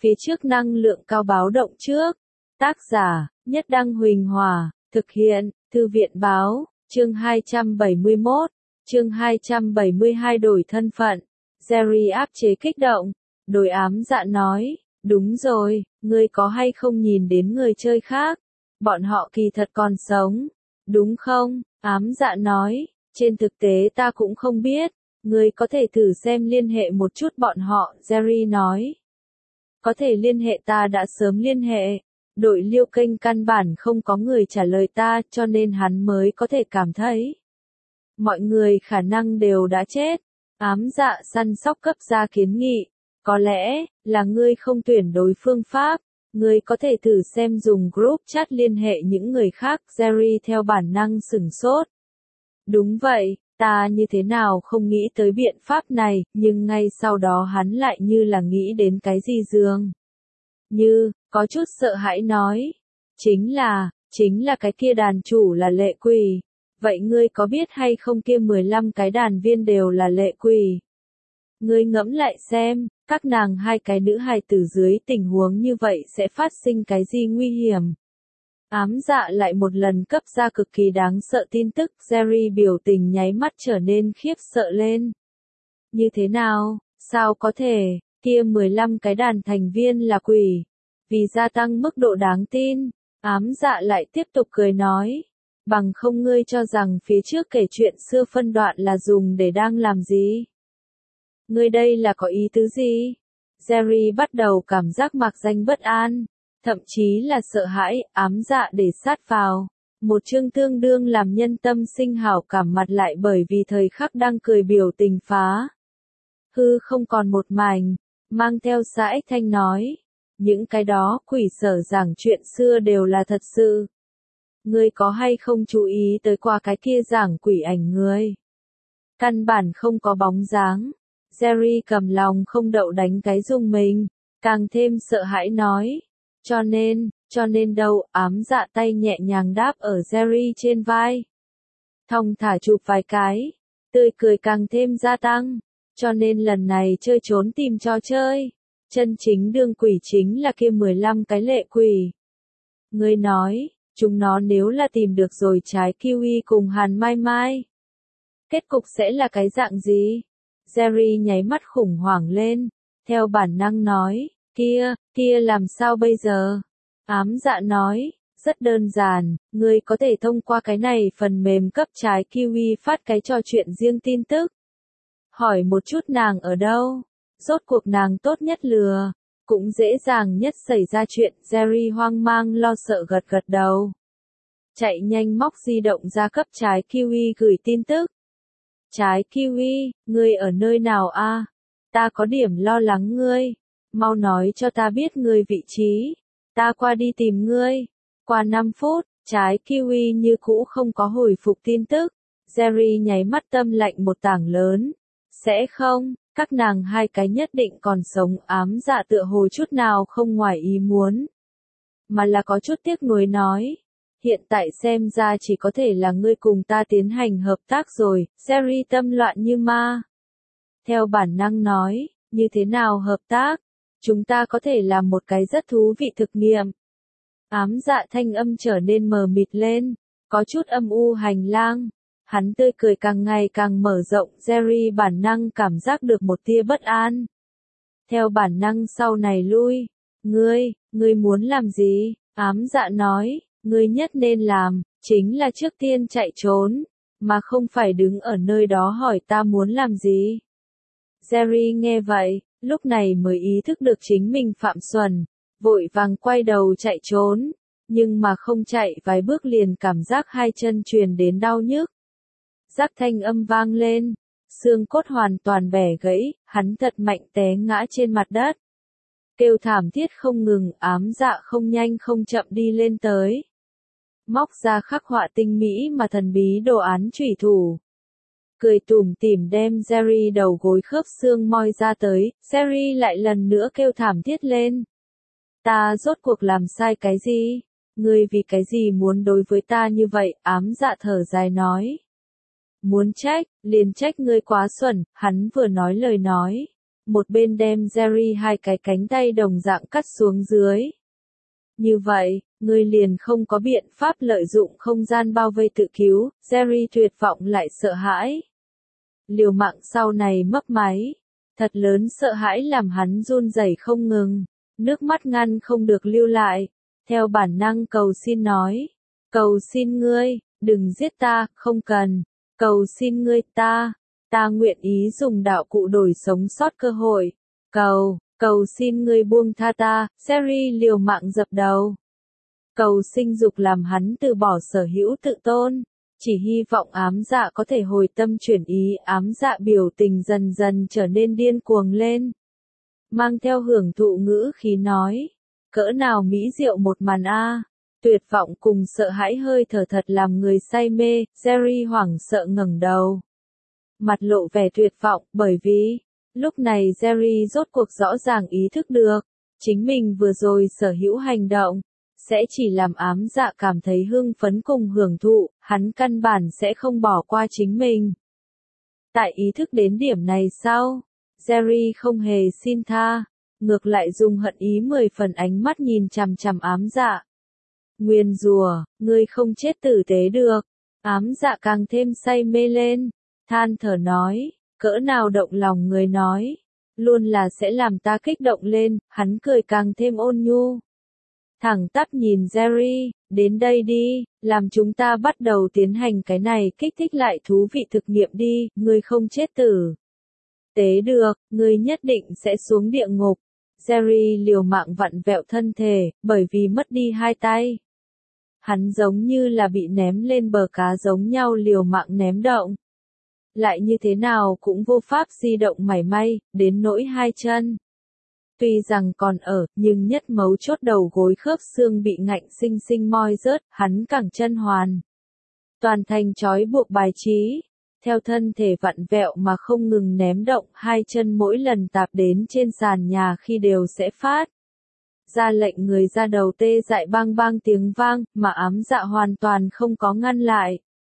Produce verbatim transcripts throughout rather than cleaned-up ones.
phía trước năng lượng cao báo động trước. Tác giả, Nhất Đăng Huỳnh Hòa, thực hiện, Thư viện Báo, chương hai trăm bảy mươi mốt, chương hai trăm bảy mươi hai đổi thân phận. Jerry áp chế kích động, đối ám dạ nói, đúng rồi, ngươi có hay không nhìn đến người chơi khác? Bọn họ kỳ thật còn sống, đúng không? Ám dạ nói, trên thực tế ta cũng không biết, ngươi có thể thử xem liên hệ một chút bọn họ, Jerry nói. Có thể liên hệ ta đã sớm liên hệ, đội liêu kênh căn bản không có người trả lời ta cho nên hắn mới có thể cảm thấy. Mọi người khả năng đều đã chết, ám dạ săn sóc cấp ra kiến nghị, có lẽ là ngươi không tuyển đối phương pháp, ngươi có thể thử xem dùng group chat liên hệ những người khác, Jerry theo bản năng sửng sốt. Đúng vậy, ta như thế nào không nghĩ tới biện pháp này, nhưng ngay sau đó hắn lại như là nghĩ đến cái gì dường. Như, có chút sợ hãi nói, chính là, chính là cái kia đàn chủ là lệ quỷ. Vậy ngươi có biết hay không kia mười lăm cái đàn viên đều là lệ quỷ? Ngươi ngẫm lại xem, các nàng hai cái nữ hài tử dưới tình huống như vậy sẽ phát sinh cái gì nguy hiểm? Ám dạ lại một lần cấp ra cực kỳ đáng sợ tin tức, Jerry biểu tình nháy mắt trở nên khiếp sợ lên. Như thế nào, sao có thể, kia mười lăm cái đàn thành viên là quỷ? Vì gia tăng mức độ đáng tin, ám dạ lại tiếp tục cười nói. Bằng không ngươi cho rằng phía trước kể chuyện xưa phân đoạn là dùng để đang làm gì? Ngươi đây là có ý tứ gì? Jerry bắt đầu cảm giác mạc danh bất an, thậm chí là sợ hãi, ám dạ để sát vào. Một chương tương đương làm nhân tâm sinh hảo cảm mặt lại bởi vì thời khắc đang cười biểu tình phá. Hư không còn một mảnh, mang theo sãi thanh nói. Những cái đó quỷ sở giảng chuyện xưa đều là thật sự. Ngươi có hay không chú ý tới qua cái kia giảng quỷ ảnh người? Căn bản không có bóng dáng. Jerry cầm lòng không đậu đánh cái rung mình, càng thêm sợ hãi nói. Cho nên, cho nên đâu, ám dạ tay nhẹ nhàng đáp ở Jerry trên vai. Thong thả chụp vài cái, tươi cười càng thêm gia tăng. Cho nên lần này chơi trốn tìm trò chơi. Chân chính đương quỷ chính là kia mười lăm cái lệ quỷ. Ngươi nói. Chúng nó nếu là tìm được rồi trái kiwi cùng hàn mai mai. Kết cục sẽ là cái dạng gì? Jerry nháy mắt khủng hoảng lên, theo bản năng nói, kia, kia làm sao bây giờ? Ám dạ nói, rất đơn giản, ngươi có thể thông qua cái này phần mềm cấp trái kiwi phát cái trò chuyện riêng tin tức. Hỏi một chút nàng ở đâu? Rốt cuộc nàng tốt nhất lừa. Cũng dễ dàng nhất xảy ra chuyện, Jerry hoang mang lo sợ gật gật đầu. Chạy nhanh móc di động ra cấp trái kiwi gửi tin tức. Trái kiwi, ngươi ở nơi nào a? Ta có điểm lo lắng ngươi. Mau nói cho ta biết ngươi vị trí. Ta qua đi tìm ngươi. Qua năm phút, trái kiwi như cũ không có hồi phục tin tức. Jerry nháy mắt tâm lạnh một tảng lớn. Sẽ không? Các nàng hai cái nhất định còn sống, ám dạ tựa hồ chút nào không ngoài ý muốn. Mà là có chút tiếc nuối nói. Hiện tại xem ra chỉ có thể là ngươi cùng ta tiến hành hợp tác rồi, Jerry tâm loạn như ma. Theo bản năng nói, như thế nào hợp tác? Chúng ta có thể làm một cái rất thú vị thực nghiệm. Ám dạ thanh âm trở nên mờ mịt lên, có chút âm u hành lang. Hắn tươi cười càng ngày càng mở rộng, Jerry bản năng cảm giác được một tia bất an. Theo bản năng sau này lui, ngươi, ngươi muốn làm gì? Ám dạ nói, ngươi nhất nên làm, chính là trước tiên chạy trốn, mà không phải đứng ở nơi đó hỏi ta muốn làm gì. Jerry nghe vậy, lúc này mới ý thức được chính mình phạm xuẩn, vội vàng quay đầu chạy trốn, nhưng mà không chạy vài bước liền cảm giác hai chân truyền đến đau nhức. Rắc thanh âm vang lên, xương cốt hoàn toàn bẻ gãy, hắn thật mạnh té ngã trên mặt đất. Kêu thảm thiết không ngừng, ám dạ không nhanh không chậm đi lên tới. Móc ra khắc họa tinh mỹ mà thần bí đồ án chủy thủ. Cười tủm tỉm đem Jerry đầu gối khớp xương moi ra tới, Jerry lại lần nữa kêu thảm thiết lên. Ta rốt cuộc làm sai cái gì? Ngươi vì cái gì muốn đối với ta như vậy? Ám dạ thở dài nói. Muốn trách, liền trách ngươi quá xuẩn, hắn vừa nói lời nói. một bên đem Jerry hai cái cánh tay đồng dạng cắt xuống dưới. Như vậy, ngươi liền không có biện pháp lợi dụng không gian bao vây tự cứu, Jerry tuyệt vọng lại sợ hãi. Liều mạng sau này mấp máy, thật lớn sợ hãi làm hắn run rẩy không ngừng, nước mắt ngăn không được lưu lại, theo bản năng cầu xin nói, cầu xin ngươi, đừng giết ta, không cần, cầu xin ngươi ta, ta nguyện ý dùng đạo cụ đổi sống sót cơ hội, cầu, cầu xin ngươi buông tha ta, Jerry liều mạng dập đầu. Cầu sinh dục làm hắn từ bỏ sở hữu tự tôn, chỉ hy vọng ám dạ có thể hồi tâm chuyển ý, ám dạ biểu tình dần dần trở nên điên cuồng lên. Mang theo hưởng thụ ngữ khí nói, cỡ nào mỹ diệu một màn a, tuyệt vọng cùng sợ hãi hơi thở thật làm người say mê, Jerry hoảng sợ ngẩng đầu. Mặt lộ vẻ tuyệt vọng, bởi vì, lúc này Jerry rốt cuộc rõ ràng ý thức được, chính mình vừa rồi sở hữu hành động, sẽ chỉ làm ám dạ cảm thấy hưng phấn cùng hưởng thụ, hắn căn bản sẽ không bỏ qua chính mình. Tại ý thức đến điểm này sau, Jerry không hề xin tha, ngược lại dùng hận ý mười phần ánh mắt nhìn chằm chằm ám dạ. Nguyên rùa, ngươi không chết tử tế được, ám dạ càng thêm say mê lên, than thở nói, cỡ nào động lòng người nói, luôn là sẽ làm ta kích động lên, hắn cười càng thêm ôn nhu. Thẳng tắp nhìn Jerry, đến đây đi, làm chúng ta bắt đầu tiến hành cái này kích thích lại thú vị thực nghiệm đi, ngươi không chết tử tế được, ngươi nhất định sẽ xuống địa ngục. Jerry liều mạng vặn vẹo thân thể, bởi vì mất đi hai tay. Hắn giống như là bị ném lên bờ cá giống nhau liều mạng ném động. Lại như thế nào cũng vô pháp di động mảy may, đến nỗi hai chân. Tuy rằng còn ở, nhưng nhất mấu chốt đầu gối khớp xương bị ngạnh sinh sinh moi rớt, hắn cẳng chân hoàn. Toàn thành trói buộc bài trí, theo thân thể vặn vẹo mà không ngừng ném động, hai chân mỗi lần tạp đến trên sàn nhà khi đều sẽ phát. Ra lệnh người ra đầu tê dại bang bang tiếng vang, mà ám dạ hoàn toàn không có ngăn lại.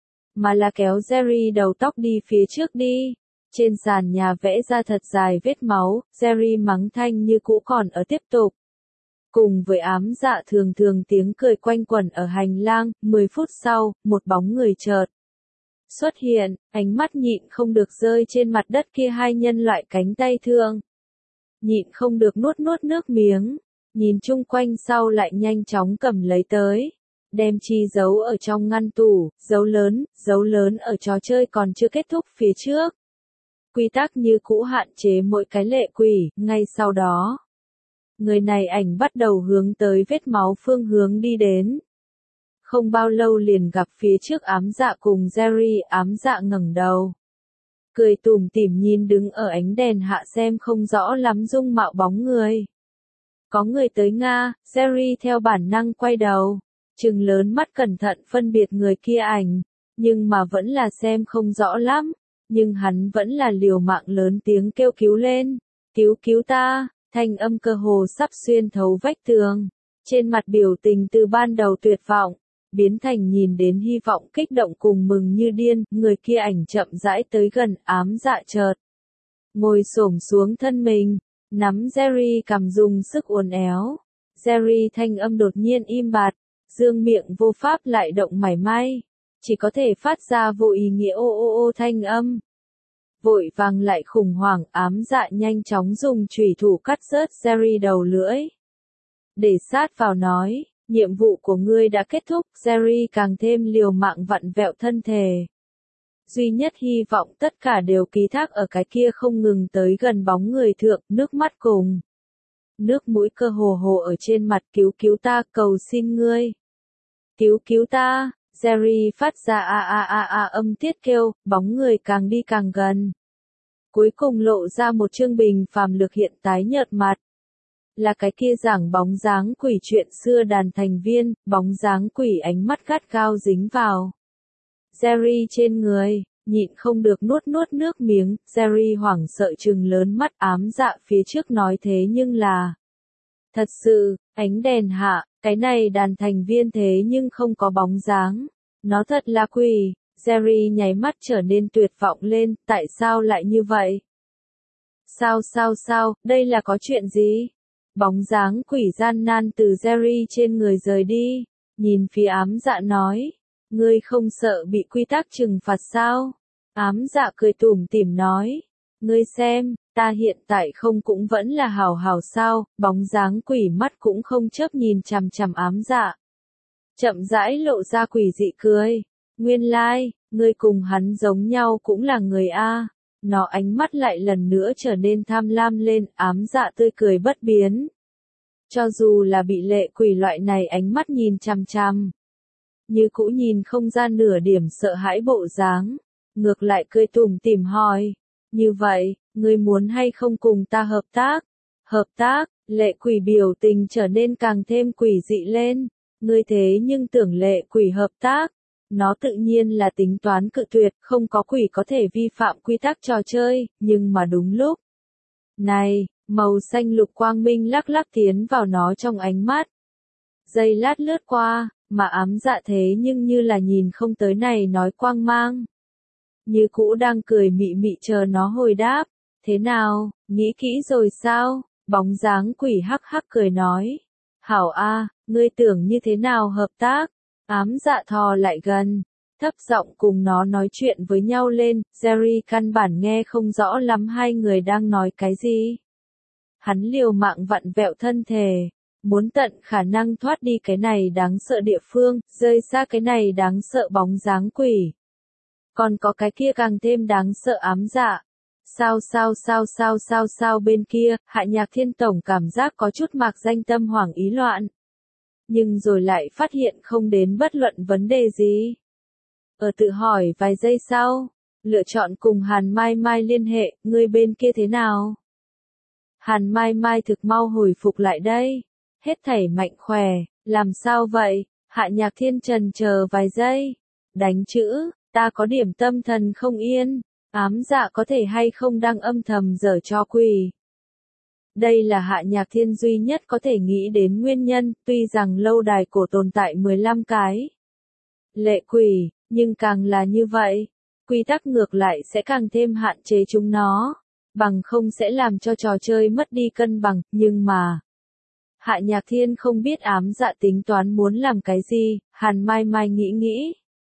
Mà là kéo Jerry đầu tóc đi phía trước đi. Trên sàn nhà vẽ ra thật dài vết máu, Jerry mắng thanh như cũ còn ở tiếp tục. Cùng với ám dạ thường thường tiếng cười quanh quẩn ở hành lang, mười phút sau, một bóng người chợt xuất hiện, ánh mắt nhịn không được rơi trên mặt đất kia hai nhân loại cánh tay thương. Nhịn không được nuốt nuốt nước miếng, nhìn chung quanh sau lại nhanh chóng cầm lấy tới. Đem chi giấu ở trong ngăn tủ, dấu lớn, dấu lớn ở trò chơi còn chưa kết thúc phía trước. Quy tắc như cũ hạn chế mỗi cái lệ quỷ, ngay sau đó. Người này ảnh bắt đầu hướng tới vết máu phương hướng đi đến. Không bao lâu liền gặp phía trước ám dạ cùng Jerry, ám dạ ngẩng đầu. Cười tủm tỉm nhìn đứng ở ánh đèn hạ xem không rõ lắm dung mạo bóng người. Có người tới Nga, Jerry theo bản năng quay đầu. Trừng lớn mắt cẩn thận phân biệt người kia ảnh, nhưng mà vẫn là xem không rõ lắm, nhưng hắn vẫn là liều mạng lớn tiếng kêu cứu lên, cứu cứu ta, thanh âm cơ hồ sắp xuyên thấu vách tường, trên mặt biểu tình từ ban đầu tuyệt vọng, biến thành nhìn đến hy vọng kích động cùng mừng như điên, người kia ảnh chậm rãi tới gần ám dạ chợt. Ngồi xổm xuống thân mình, nắm Jerry cầm dùng sức uốn éo, Jerry thanh âm đột nhiên im bặt. Dương miệng vô pháp lại động mảy may, chỉ có thể phát ra vô ý nghĩa ô ô ô thanh âm. Vội vàng lại khủng hoảng ám dạ nhanh chóng dùng chủy thủ cắt rớt Jerry đầu lưỡi. Để sát vào nói, nhiệm vụ của ngươi đã kết thúc, Jerry càng thêm liều mạng vặn vẹo thân thể. Duy nhất hy vọng tất cả đều ký thác ở cái kia không ngừng tới gần bóng người thượng, nước mắt cùng. Nước mũi cơ hồ hồ ở trên mặt cứu cứu ta, cầu xin ngươi. Cứu cứu ta, Jerry phát ra a a a a âm tiết kêu, bóng người càng đi càng gần. Cuối cùng lộ ra một trương bình phàm lực hiện tái nhợt mặt. Là cái kia giảng bóng dáng quỷ chuyện xưa đàn thành viên, bóng dáng quỷ ánh mắt gắt gao dính vào. Jerry trên người, nhịn không được nuốt nuốt nước miếng, Jerry hoảng sợ trừng lớn mắt ám dạ phía trước nói thế nhưng là. Thật sự, ánh đèn hạ, cái này đàn thành viên thế nhưng không có bóng dáng. Nó thật là quỷ, Jerry nháy mắt trở nên tuyệt vọng lên, tại sao lại như vậy? Sao sao sao, đây là có chuyện gì? Bóng dáng quỷ gian nan từ Jerry trên người rời đi, nhìn phía ám dạ nói, ngươi không sợ bị quy tắc trừng phạt sao? Ám dạ cười tủm tỉm nói, ngươi xem, ta hiện tại không cũng vẫn là hảo hảo sao? Bóng dáng quỷ mắt cũng không chớp nhìn chằm chằm ám dạ. Chậm rãi lộ ra quỷ dị cười, nguyên lai, like, ngươi cùng hắn giống nhau cũng là người A. Nó ánh mắt lại lần nữa trở nên tham lam lên, ám dạ tươi cười bất biến. Cho dù là bị lệ quỷ loại này ánh mắt nhìn chằm chằm, như cũ nhìn không ra nửa điểm sợ hãi bộ dáng, ngược lại cười tủm tỉm hỏi, như vậy, ngươi muốn hay không cùng ta hợp tác? Hợp tác, lệ quỷ biểu tình trở nên càng thêm quỷ dị lên, ngươi thế nhưng tưởng lệ quỷ hợp tác? Nó tự nhiên là tính toán cự tuyệt, không có quỷ có thể vi phạm quy tắc trò chơi, nhưng mà đúng lúc này, màu xanh lục quang minh lắc lắc tiến vào nó trong ánh mắt. Giây lát lướt qua, mà ám dạ thế nhưng như là nhìn không tới này nói quang mang. Như cũ đang cười mị mị chờ nó hồi đáp, thế nào, nghĩ kỹ rồi sao? Bóng dáng quỷ hắc hắc cười nói, hảo a, ngươi tưởng như thế nào hợp tác? Ám dạ thò lại gần, thấp giọng cùng nó nói chuyện với nhau lên, Jerry căn bản nghe không rõ lắm hai người đang nói cái gì. Hắn liều mạng vặn vẹo thân thể, muốn tận khả năng thoát đi cái này đáng sợ địa phương, rơi xa cái này đáng sợ bóng dáng quỷ. Còn có cái kia càng thêm đáng sợ ám dạ. Sao sao sao sao sao sao bên kia, Hạ Nhạc Thiên tổng cảm giác có chút mạc danh tâm hoảng ý loạn. Nhưng rồi lại phát hiện không đến bất luận vấn đề gì. Ở tự hỏi vài giây sau, lựa chọn cùng Hàn Mai Mai liên hệ, người bên kia thế nào? Hàn Mai Mai thực mau hồi phục lại đây, hết thảy mạnh khỏe, làm sao vậy? Hạ Nhạc Thiên trần chờ vài giây, đánh chữ, ta có điểm tâm thần không yên, ám dạ có thể hay không đang âm thầm giở trò quỷ. Đây là Hạ Nhạc Thiên duy nhất có thể nghĩ đến nguyên nhân, tuy rằng lâu đài cổ tồn tại mười lăm cái lệ quỷ, nhưng càng là như vậy, quy tắc ngược lại sẽ càng thêm hạn chế chúng nó, bằng không sẽ làm cho trò chơi mất đi cân bằng, nhưng mà Hạ Nhạc Thiên không biết ám dạ tính toán muốn làm cái gì, Hàn Mai Mai nghĩ nghĩ.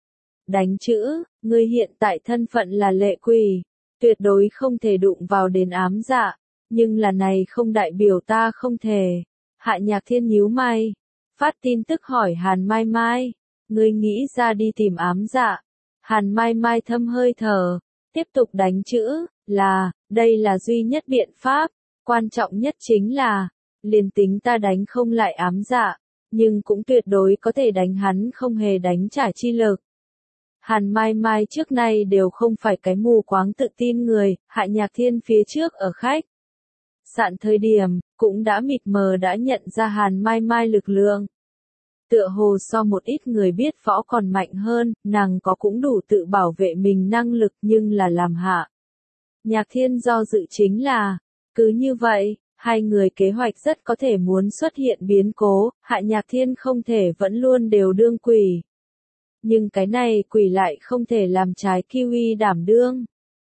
Đánh chữ, ngươi hiện tại thân phận là lệ quỷ, tuyệt đối không thể đụng vào đến ám dạ. Nhưng là này không đại biểu ta không thể. Hạ Nhạc Thiên nhíu mày, phát tin tức hỏi Hàn Mai Mai, ngươi nghĩ ra đi tìm ám dạ. Hàn Mai Mai thâm hơi thở, tiếp tục đánh chữ, là, đây là duy nhất biện pháp, quan trọng nhất chính là, liền tính ta đánh không lại ám dạ, nhưng cũng tuyệt đối có thể đánh hắn không hề đánh trả chi lực. Hàn Mai Mai trước nay đều không phải cái mù quáng tự tin người, Hạ Nhạc Thiên phía trước ở khách sạn thời điểm, cũng đã mịt mờ đã nhận ra Hàn Mai Mai lực lượng. Tựa hồ so một ít người biết võ còn mạnh hơn, nàng có cũng đủ tự bảo vệ mình năng lực nhưng là làm Hạ Nhạc Thiên do dự chính là, cứ như vậy, hai người kế hoạch rất có thể muốn xuất hiện biến cố, Hạ Nhạc Thiên không thể vẫn luôn đều đương quỷ. Nhưng cái này quỷ lại không thể làm trái Kiwi đảm đương.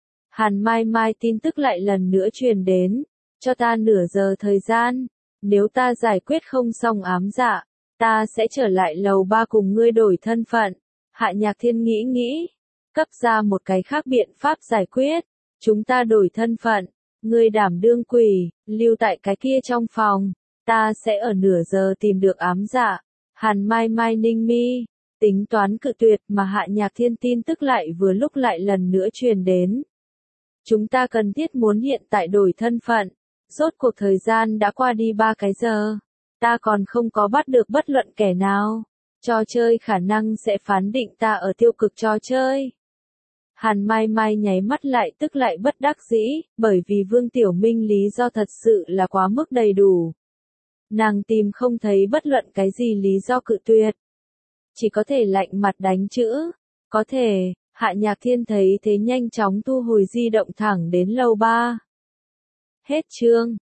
Hàn Mai Mai tin tức lại lần nữa truyền đến. Cho ta nửa giờ thời gian, nếu ta giải quyết không xong ám dạ, ta sẽ trở lại lầu ba cùng ngươi đổi thân phận. Hạ Nhạc Thiên nghĩ nghĩ, cấp ra một cái khác biện pháp giải quyết, chúng ta đổi thân phận, ngươi đảm đương quỷ, lưu tại cái kia trong phòng, ta sẽ ở nửa giờ tìm được ám dạ. Hàn Mai Mai ninh mi, tính toán cự tuyệt mà Hạ Nhạc Thiên tin tức lại vừa lúc lại lần nữa truyền đến. Chúng ta cần thiết muốn hiện tại đổi thân phận. Rốt cuộc thời gian đã qua đi ba cái giờ, ta còn không có bắt được bất luận kẻ nào. Trò chơi khả năng sẽ phán định ta ở tiêu cực trò chơi. Hàn Mai Mai nháy mắt lại tức lại bất đắc dĩ, bởi vì Vương Tiểu Minh lý do thật sự là quá mức đầy đủ. Nàng tìm không thấy bất luận cái gì lý do cự tuyệt. Chỉ có thể lạnh mặt đánh chữ. Có thể, Hạ Nhạc Thiên thấy thế nhanh chóng thu hồi di động thẳng đến lầu ba. Hết chương.